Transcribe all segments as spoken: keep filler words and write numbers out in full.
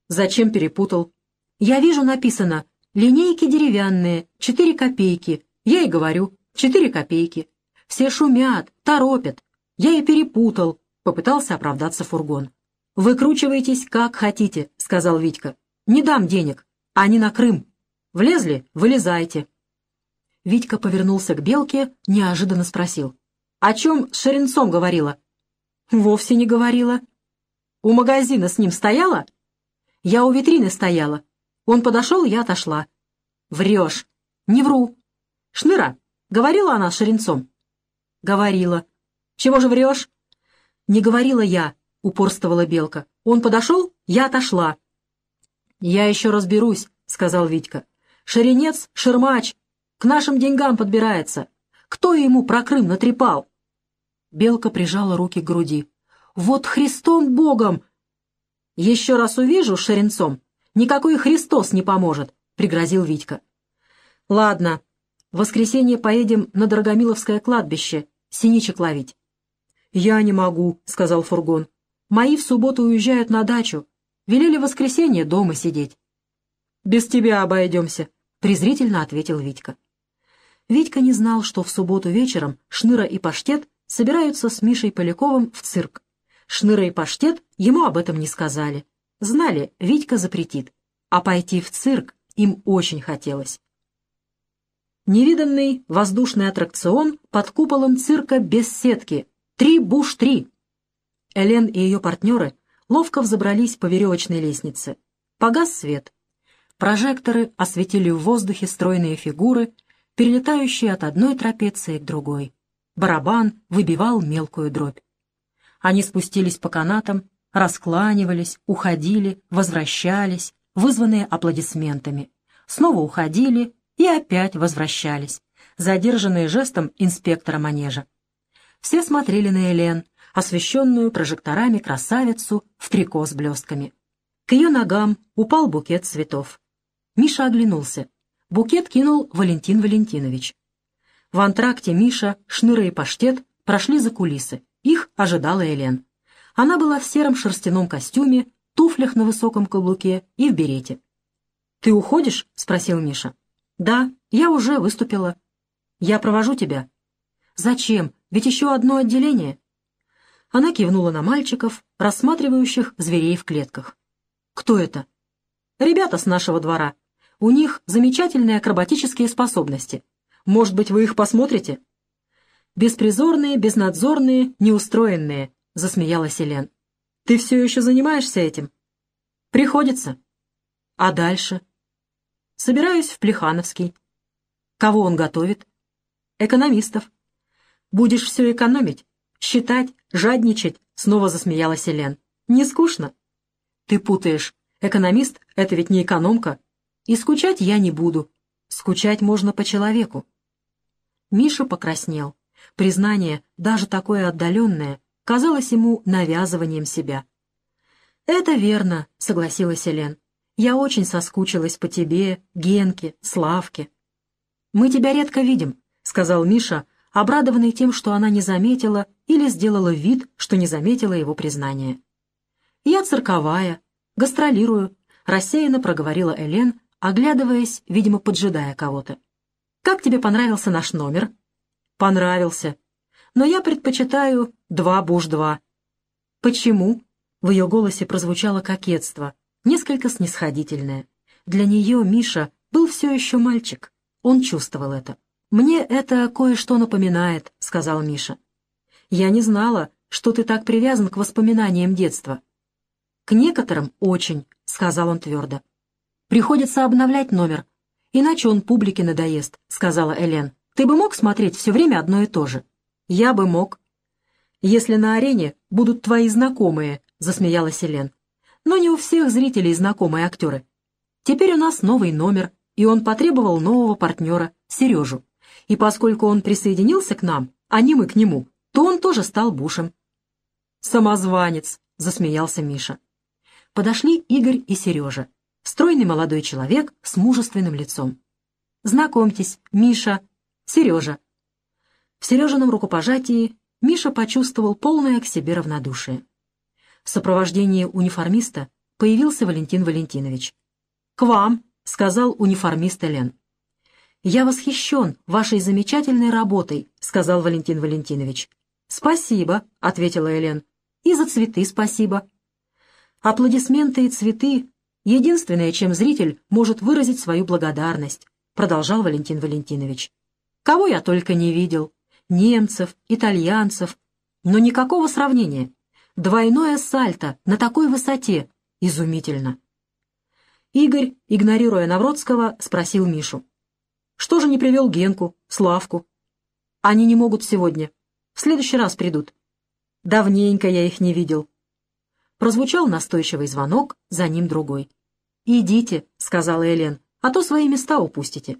«Зачем перепутал?» «Я вижу, написано «линейки деревянные, четыре копейки». Я и говорю, четыре копейки. Все шумят, торопят. Я и перепутал», — попытался оправдаться фургон. «Выкручивайтесь как хотите», — сказал Витька. «Не дам денег, а не на Крым. Влезли — вылезайте». Витька повернулся к Белке, неожиданно спросил. «О чем с Шеренцом говорила?» «Вовсе не говорила». «У магазина с ним стояла?» «Я у витрины стояла. Он подошел, я отошла». «Врешь». «Не вру». «Шныра, говорила она с Шеренцом?» «Говорила». «Чего же врешь?» «Не говорила я», — упорствовала Белка. «Он подошел, я отошла». «Я еще разберусь», — сказал Витька. «Шеренец — шермач, к нашим деньгам подбирается. Кто ему про Крым натрепал?» Белка прижала руки к груди. «Вот Христом Богом!» «Еще раз увижу с Шеренцом, никакой Христос не поможет», — пригрозил Витька. «Ладно, в воскресенье поедем на Дорогомиловское кладбище синичек ловить». «Я не могу», — сказал фургон. «Мои в субботу уезжают на дачу. Велели в воскресенье дома сидеть». «Без тебя обойдемся», — презрительно ответил Витька. Витька не знал, что в субботу вечером Шныра и Паштет собираются с Мишей Поляковым в цирк. Шныра и Паштет ему об этом не сказали. Знали, Витька запретит. А пойти в цирк им очень хотелось. Невиданный воздушный аттракцион под куполом цирка без сетки. Три буш три. Элен и ее партнеры ловко взобрались по веревочной лестнице. Погас свет. Прожекторы осветили в воздухе стройные фигуры, перелетающие от одной трапеции к другой. Барабан выбивал мелкую дробь. Они спустились по канатам, раскланивались, уходили, возвращались, вызванные аплодисментами. Снова уходили и опять возвращались, задержанные жестом инспектора манежа. Все смотрели на Элен, освещенную прожекторами красавицу в трико с блестками. К ее ногам упал букет цветов. Миша оглянулся. Букет кинул Валентин Валентинович. В антракте Миша, Шныра и Паштет прошли за кулисы. Их ожидала Элен. Она была в сером шерстяном костюме, туфлях на высоком каблуке и в берете. «Ты уходишь?» — спросил Миша. «Да, я уже выступила». «Я провожу тебя». «Зачем? Ведь еще одно отделение». Она кивнула на мальчиков, рассматривающих зверей в клетках. «Кто это?» «Ребята с нашего двора. У них замечательные акробатические способности. Может быть, вы их посмотрите?» «Беспризорные, безнадзорные, неустроенные», — засмеялась Элен. «Ты все еще занимаешься этим?» «Приходится». «А дальше?» «Собираюсь в Плехановский». «Кого он готовит?» «Экономистов». «Будешь все экономить, считать, жадничать», — снова засмеялась Элен. «Не скучно?» «Ты путаешь. Экономист — это ведь не экономка. И скучать я не буду. Скучать можно по человеку». Миша покраснел. Признание, даже такое отдаленное, казалось ему навязыванием себя. «Это верно», — согласилась Элен. «Я очень соскучилась по тебе, Генке, Славке». «Мы тебя редко видим», — сказал Миша, обрадованный тем, что она не заметила или сделала вид, что не заметила его признания. «Я цирковая, гастролирую», — рассеянно проговорила Элен, оглядываясь, видимо, поджидая кого-то. «Как тебе понравился наш номер?» «Понравился. Но я предпочитаю два буш-два». «Почему?» — в ее голосе прозвучало кокетство, несколько снисходительное. Для нее Миша был все еще мальчик. Он чувствовал это. «Мне это кое-что напоминает», — сказал Миша. «Я не знала, что ты так привязан к воспоминаниям детства». «К некоторым очень», — сказал он твердо. «Приходится обновлять номер, иначе он публике надоест», — сказала Элен. «Ты бы мог смотреть все время одно и то же?» «Я бы мог». «Если на арене будут твои знакомые», — засмеялась Элен. «Но не у всех зрителей знакомые актеры. Теперь у нас новый номер, и он потребовал нового партнера, Сережу. И поскольку он присоединился к нам, а не мы к нему, то он тоже стал бушем». «Самозванец», — засмеялся Миша. Подошли Игорь и Сережа. Стройный молодой человек с мужественным лицом. «Знакомьтесь, Миша, Сережа». В Сережином рукопожатии Миша почувствовал полное к себе равнодушие. В сопровождении униформиста появился Валентин Валентинович. «К вам», — сказал униформист Элен. «Я восхищен вашей замечательной работой», — сказал Валентин Валентинович. «Спасибо», — ответила Элен. «И за цветы спасибо». «Аплодисменты и цветы — единственное, чем зритель может выразить свою благодарность», — продолжал Валентин Валентинович. «Кого я только не видел. Немцев, итальянцев. Но никакого сравнения. Двойное сальто на такой высоте. Изумительно». Игорь, игнорируя Навродского, спросил Мишу. «Что же не привел Генку, Славку?» «Они не могут сегодня. В следующий раз придут». «Давненько я их не видел». Прозвучал настойчивый звонок, за ним другой. «Идите», — сказала Элен, — «а то свои места упустите».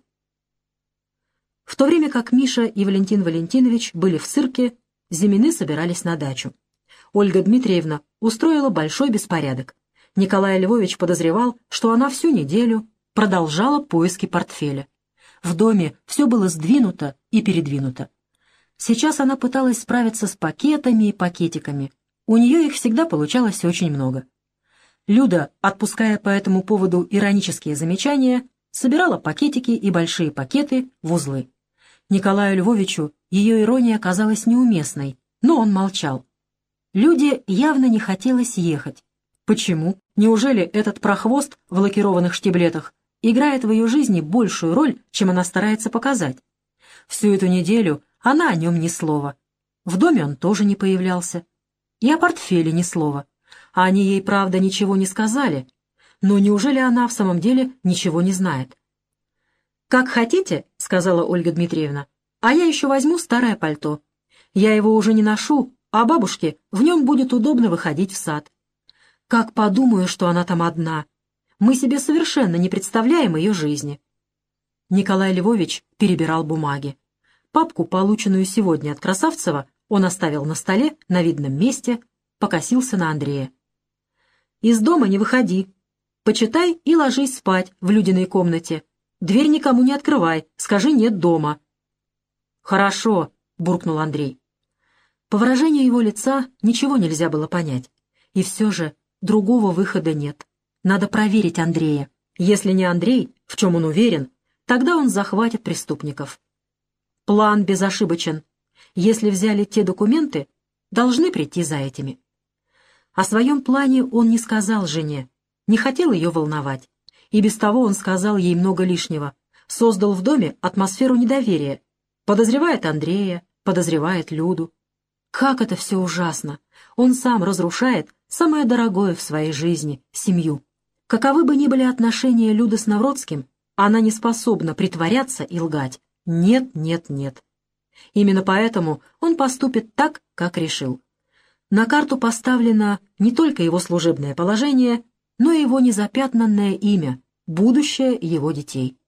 В то время как Миша и Валентин Валентинович были в цирке, Зимины собирались на дачу. Ольга Дмитриевна устроила большой беспорядок. Николай Львович подозревал, что она всю неделю продолжала поиски портфеля. В доме все было сдвинуто и передвинуто. Сейчас она пыталась справиться с пакетами и пакетиками. У нее их всегда получалось очень много. Люда, отпуская по этому поводу иронические замечания, собирала пакетики и большие пакеты в узлы. Николаю Львовичу ее ирония казалась неуместной, но он молчал. Люде явно не хотелось ехать. Почему? Неужели этот прохвост в лакированных штиблетах играет в ее жизни большую роль, чем она старается показать? Всю эту неделю она о нем ни слова. В доме он тоже не появлялся. И о портфеле ни слова. А они ей, правда, ничего не сказали. Но неужели она в самом деле ничего не знает? «Как хотите», — сказала Ольга Дмитриевна, — «а я еще возьму старое пальто. Я его уже не ношу, а бабушке в нем будет удобно выходить в сад. Как подумаю, что она там одна. Мы себе совершенно не представляем ее жизни». Николай Львович перебирал бумаги. Папку, полученную сегодня от Красавцева, он оставил на столе на видном месте, покосился на Андрея. «Из дома не выходи. Почитай и ложись спать в Людиной комнате. Дверь никому не открывай, скажи «нет дома». «Хорошо», — буркнул Андрей. По выражению его лица ничего нельзя было понять. И все же другого выхода нет. Надо проверить Андрея. Если не Андрей, в чем он уверен, тогда он захватит преступников. План безошибочен. Если взяли те документы, должны прийти за этими. О своем плане он не сказал жене, не хотел ее волновать. И без того он сказал ей много лишнего, создал в доме атмосферу недоверия. Подозревает Андрея, подозревает Люду. Как это все ужасно! Он сам разрушает самое дорогое в своей жизни — семью. Каковы бы ни были отношения Люды с Навродским, она не способна притворяться и лгать. Нет, нет, нет. Именно поэтому он поступит так, как решил. На карту поставлено не только его служебное положение, но и его незапятнанное имя, будущее его детей.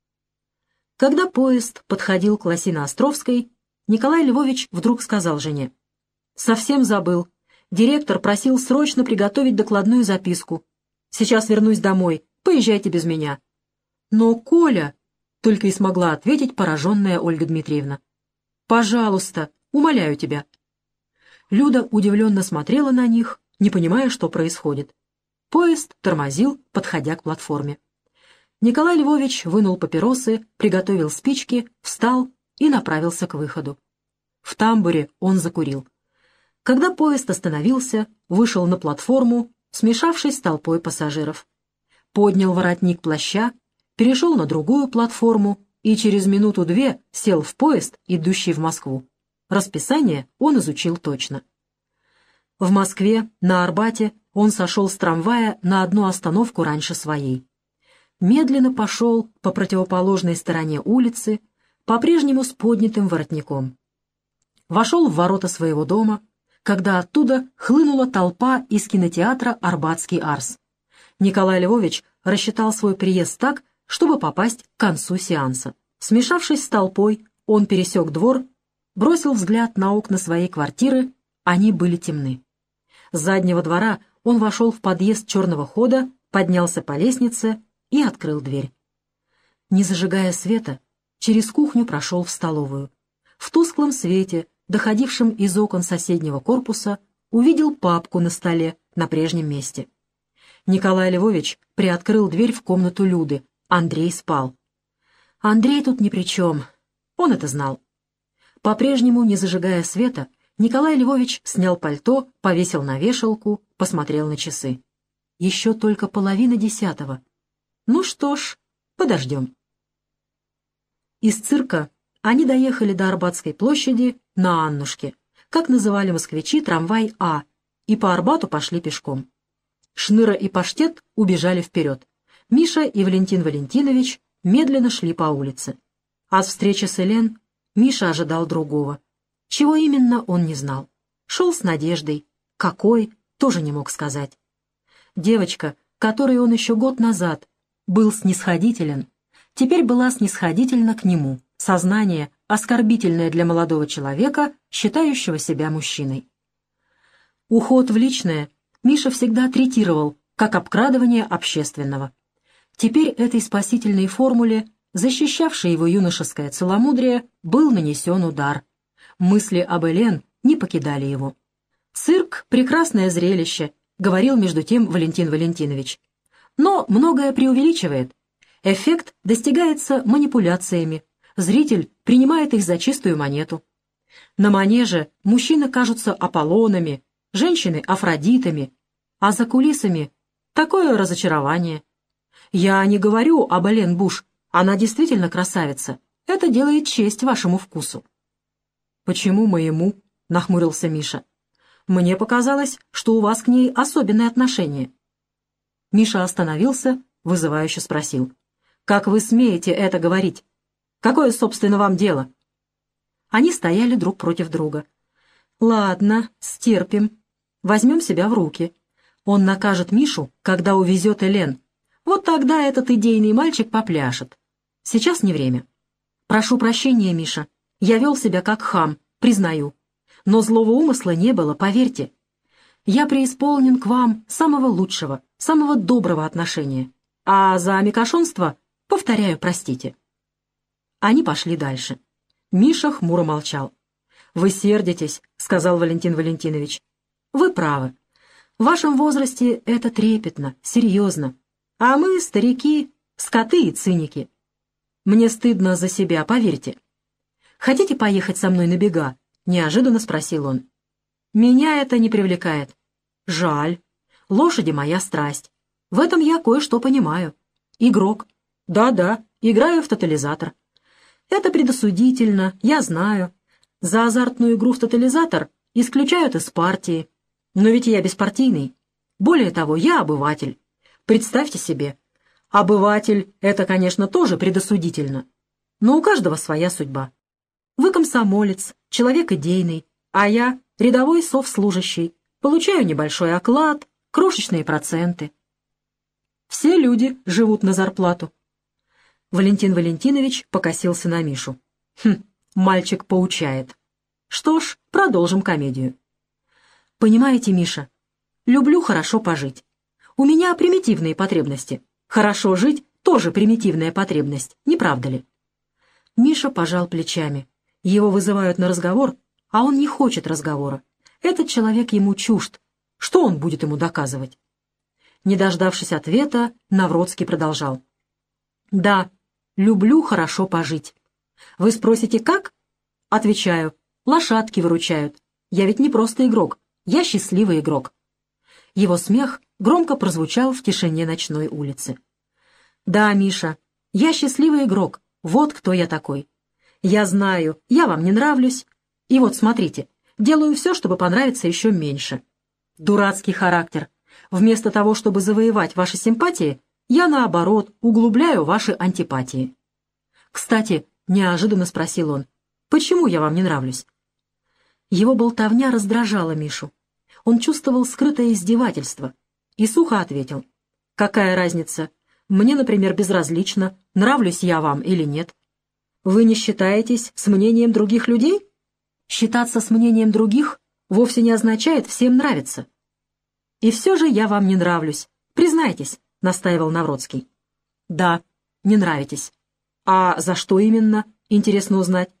Когда поезд подходил к Лосино-Островской, Николай Львович вдруг сказал жене: «Совсем забыл. Директор просил срочно приготовить докладную записку. Сейчас вернусь домой, поезжайте без меня». «Но, Коля...» — только и смогла ответить пораженная Ольга Дмитриевна. «Пожалуйста, умоляю тебя». Люда удивленно смотрела на них, не понимая, что происходит. Поезд тормозил, подходя к платформе. Николай Львович вынул папиросы, приготовил спички, встал и направился к выходу. В тамбуре он закурил. Когда поезд остановился, вышел на платформу, смешавшись с толпой пассажиров. Поднял воротник плаща, перешел на другую платформу и через минуту-две сел в поезд, идущий в Москву. Расписание он изучил точно. В Москве, на Арбате, он сошел с трамвая на одну остановку раньше своей. Медленно пошел по противоположной стороне улицы, по-прежнему с поднятым воротником. Вошел в ворота своего дома, когда оттуда хлынула толпа из кинотеатра «Арбатский Арс». Николай Львович рассчитал свой приезд так, чтобы попасть к концу сеанса. Смешавшись с толпой, он пересек двор, бросил взгляд на окна своей квартиры, они были темны. С заднего двора он вошел в подъезд черного хода, поднялся по лестнице и открыл дверь. Не зажигая света, через кухню прошел в столовую. В тусклом свете, доходившем из окон соседнего корпуса, увидел папку на столе на прежнем месте. Николай Львович приоткрыл дверь в комнату Люды. Андрей спал. Андрей тут ни при чем. Он это знал. По-прежнему, не зажигая света, Николай Львович снял пальто, повесил на вешалку, посмотрел на часы. Еще только половина десятого. Ну что ж, подождем. Из цирка они доехали до Арбатской площади на Аннушке, как называли москвичи трамвай А, и по Арбату пошли пешком. Шныра и Паштет убежали вперед. Миша и Валентин Валентинович медленно шли по улице. От встречи с Элен Миша ожидал другого. Чего именно, он не знал. Шел с надеждой. Какой, тоже не мог сказать. Девочка, которой он еще год назад был снисходителен, теперь была снисходительна к нему. Сознание, оскорбительное для молодого человека, считающего себя мужчиной. Уход в личное Миша всегда третировал как обкрадывание общественного. Теперь этой спасительной формуле, защищавшей его юношеское целомудрие, был нанесен удар. Мысли об Элен не покидали его. «Цирк — прекрасное зрелище», — говорил между тем Валентин Валентинович. «Но многое преувеличивает. Эффект достигается манипуляциями. Зритель принимает их за чистую монету. На манеже мужчины кажутся Аполлонами, женщины — Афродитами, а за кулисами такое разочарование. Я не говорю об Элен Буш, она действительно красавица. Это делает честь вашему вкусу». «Почему моему?» — нахмурился Миша. «Мне показалось, что у вас к ней особенное отношение». Миша остановился, вызывающе спросил. «Как вы смеете это говорить? Какое, собственно, вам дело?» Они стояли друг против друга. «Ладно, стерпим. Возьмем себя в руки. Он накажет Мишу, когда увезет Элен. Вот тогда этот идейный мальчик попляшет. Сейчас не время. Прошу прощения, Миша. Я вел себя как хам, признаю. Но злого умысла не было, поверьте. Я преисполнен к вам самого лучшего, самого доброго отношения. А за мекошонство, повторяю, простите». Они пошли дальше. Миша хмуро молчал. «Вы сердитесь», — сказал Валентин Валентинович. «Вы правы. В вашем возрасте это трепетно, серьезно. А мы, старики, скоты и циники. Мне стыдно за себя, поверьте. Хотите поехать со мной на бега?» — неожиданно спросил он. «Меня это не привлекает. Жаль. Лошади — моя страсть. В этом я кое-что понимаю. Игрок. Да-да, играю в тотализатор. Это предосудительно, я знаю. За азартную игру в тотализатор исключают из партии. Но ведь я беспартийный. Более того, я обыватель. Представьте себе, обыватель — это, конечно, тоже предосудительно. Но у каждого своя судьба. Вы комсомолец, человек идейный, а я рядовой совслужащий. Получаю небольшой оклад, крошечные проценты. Все люди живут на зарплату». Валентин Валентинович покосился на Мишу. «Хм, мальчик поучает. Что ж, продолжим комедию. Понимаете, Миша, люблю хорошо пожить. У меня примитивные потребности. Хорошо жить — тоже примитивная потребность, не правда ли?» Миша пожал плечами. Его вызывают на разговор, а он не хочет разговора. Этот человек ему чужд. Что он будет ему доказывать? Не дождавшись ответа, Навродский продолжал. «Да, люблю хорошо пожить. Вы спросите, как?» Отвечаю, лошадки выручают. Я ведь не просто игрок, я счастливый игрок. Его смех громко прозвучал в тишине ночной улицы. «Да, Миша, я счастливый игрок, вот кто я такой. Я знаю, я вам не нравлюсь. И вот смотрите, делаю все, чтобы понравиться еще меньше. Дурацкий характер. Вместо того, чтобы завоевать ваши симпатии, я, наоборот, углубляю ваши антипатии». «Кстати», — неожиданно спросил он, — «почему я вам не нравлюсь?» Его болтовня раздражала Мишу. Он чувствовал скрытое издевательство и сухо ответил. «Какая разница? Мне, например, безразлично, нравлюсь я вам или нет. Вы не считаетесь с мнением других людей? Считаться с мнением других вовсе не означает всем нравиться». «И все же я вам не нравлюсь. Признайтесь», — настаивал Навродский. «Да, не нравитесь. А за что именно, интересно узнать?»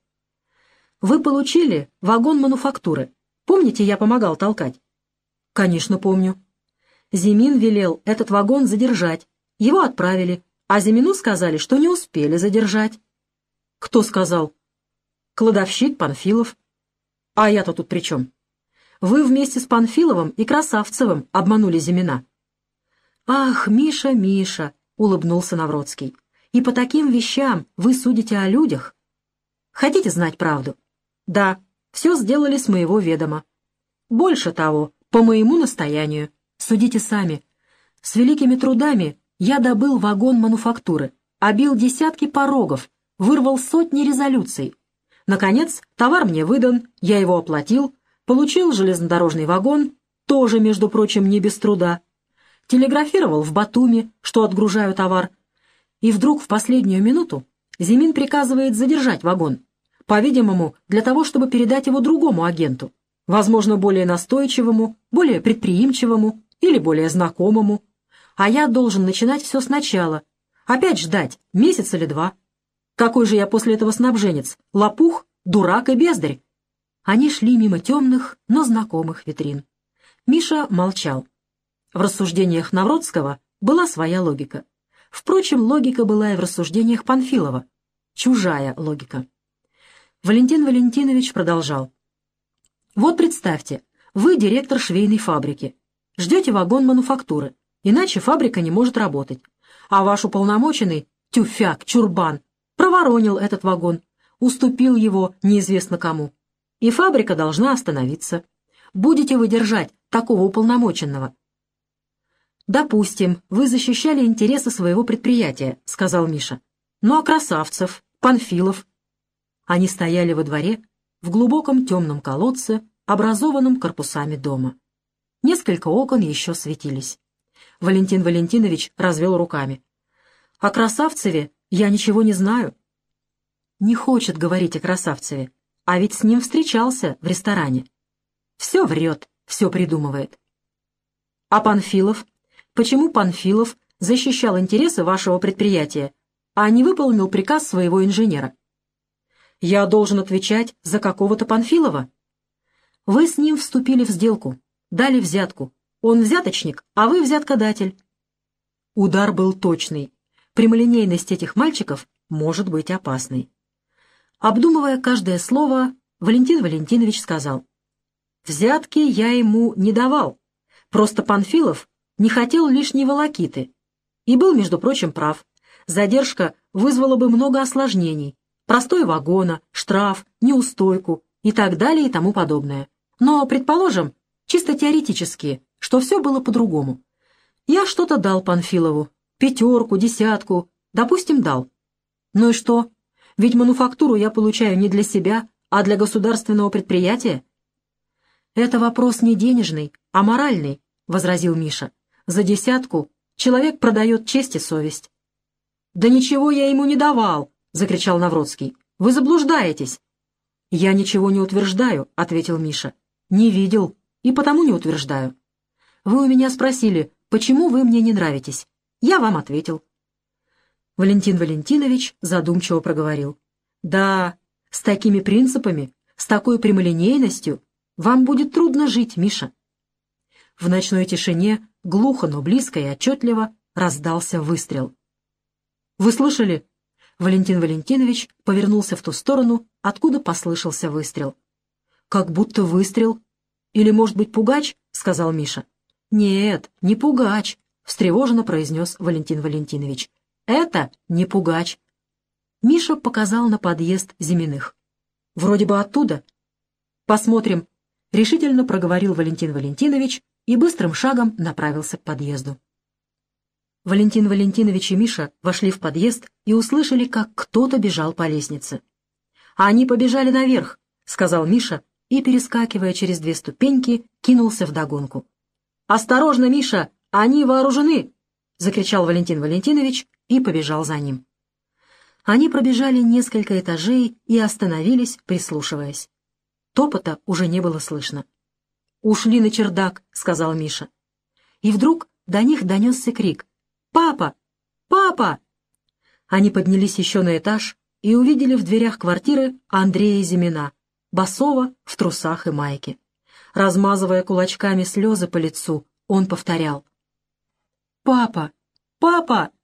«Вы получили вагон мануфактуры. Помните, я помогал толкать?» «Конечно, помню». Зимин велел этот вагон задержать. Его отправили, а Зимину сказали, что не успели задержать. Кто сказал? Кладовщик Панфилов. А я-то тут при чем? Вы вместе с Панфиловым и Красавцевым обманули Зимина. Ах, Миша, Миша, улыбнулся Навродский. И по таким вещам вы судите о людях? Хотите знать правду? Да, все сделали с моего ведома. Больше того, по моему настоянию. Судите сами. С великими трудами я добыл вагон мануфактуры, обил десятки порогов, вырвал сотни резолюций. Наконец, товар мне выдан, я его оплатил, получил железнодорожный вагон, тоже, между прочим, не без труда. Телеграфировал в Батуми, что отгружаю товар. И вдруг в последнюю минуту Зимин приказывает задержать вагон, по-видимому, для того, чтобы передать его другому агенту, возможно, более настойчивому, более предприимчивому или более знакомому. А я должен начинать все сначала. Опять ждать, месяц или два. Какой же я после этого снабженец? Лопух, дурак и бездарь. Они шли мимо темных, но знакомых витрин. Миша молчал. В рассуждениях Навродского была своя логика. Впрочем, логика была и в рассуждениях Панфилова. Чужая логика. Валентин Валентинович продолжал. Вот представьте, вы директор швейной фабрики. Ждете вагон мануфактуры, иначе фабрика не может работать. А ваш уполномоченный, тюфяк, чурбан, проворонил этот вагон, уступил его неизвестно кому. И фабрика должна остановиться. Будете вы держать такого уполномоченного? «Допустим, вы защищали интересы своего предприятия», — сказал Миша. «Ну а Красавцев, Панфилов?» Они стояли во дворе, в глубоком темном колодце, образованном корпусами дома. Несколько окон еще светились. Валентин Валентинович развел руками. «О Красавцеве я ничего не знаю». Не хочет говорить о Красавцеве, а ведь с ним встречался в ресторане. Все врет, все придумывает. А Панфилов? Почему Панфилов защищал интересы вашего предприятия, а не выполнил приказ своего инженера? Я должен отвечать за какого-то Панфилова? Вы с ним вступили в сделку, дали взятку. Он взяточник, а вы взяткодатель. Удар был точный. Прямолинейность этих мальчиков может быть опасной. Обдумывая каждое слово, Валентин Валентинович сказал: «Взятки я ему не давал. Просто Панфилов не хотел лишней волокиты. И был, между прочим, прав. Задержка вызвала бы много осложнений. Простой вагона, штраф, неустойку и так далее и тому подобное. Но, предположим, чисто теоретически, что все было по-другому. Я что-то дал Панфилову. Пятерку, десятку. Допустим, дал. Ну и что? Ведь мануфактуру я получаю не для себя, а для государственного предприятия». «Это вопрос не денежный, а моральный», — возразил Миша. «За десятку человек продает честь и совесть». «Да ничего я ему не давал», — закричал Навродский. «Вы заблуждаетесь». «Я ничего не утверждаю», — ответил Миша. «Не видел и потому не утверждаю. Вы у меня спросили, почему вы мне не нравитесь. Я вам ответил». Валентин Валентинович задумчиво проговорил. «Да, с такими принципами, с такой прямолинейностью вам будет трудно жить, Миша». В ночной тишине, глухо, но близко и отчетливо, раздался выстрел. «Вы слышали?» Валентин Валентинович повернулся в ту сторону, откуда послышался выстрел. «Как будто выстрел. Или, может быть, пугач?» — сказал Миша. «Нет, не пугач», — встревоженно произнес Валентин Валентинович. «Это не пугач». Миша показал на подъезд Зиминых. «Вроде бы оттуда». «Посмотрим», — решительно проговорил Валентин Валентинович и быстрым шагом направился к подъезду. Валентин Валентинович и Миша вошли в подъезд и услышали, как кто-то бежал по лестнице. «А они побежали наверх», — сказал Миша и, перескакивая через две ступеньки, кинулся вдогонку. «Осторожно, Миша, они вооружены!» — закричал Валентин Валентинович и побежал за ним. Они пробежали несколько этажей и остановились, прислушиваясь. Топота уже не было слышно. «Ушли на чердак», — сказал Миша. И вдруг до них донесся крик: «Папа! Папа!» Они поднялись еще на этаж и увидели в дверях квартиры Андрея Зимина, босого, в трусах и майке. Размазывая кулачками слезы по лицу, он повторял: «Папа! Папа!»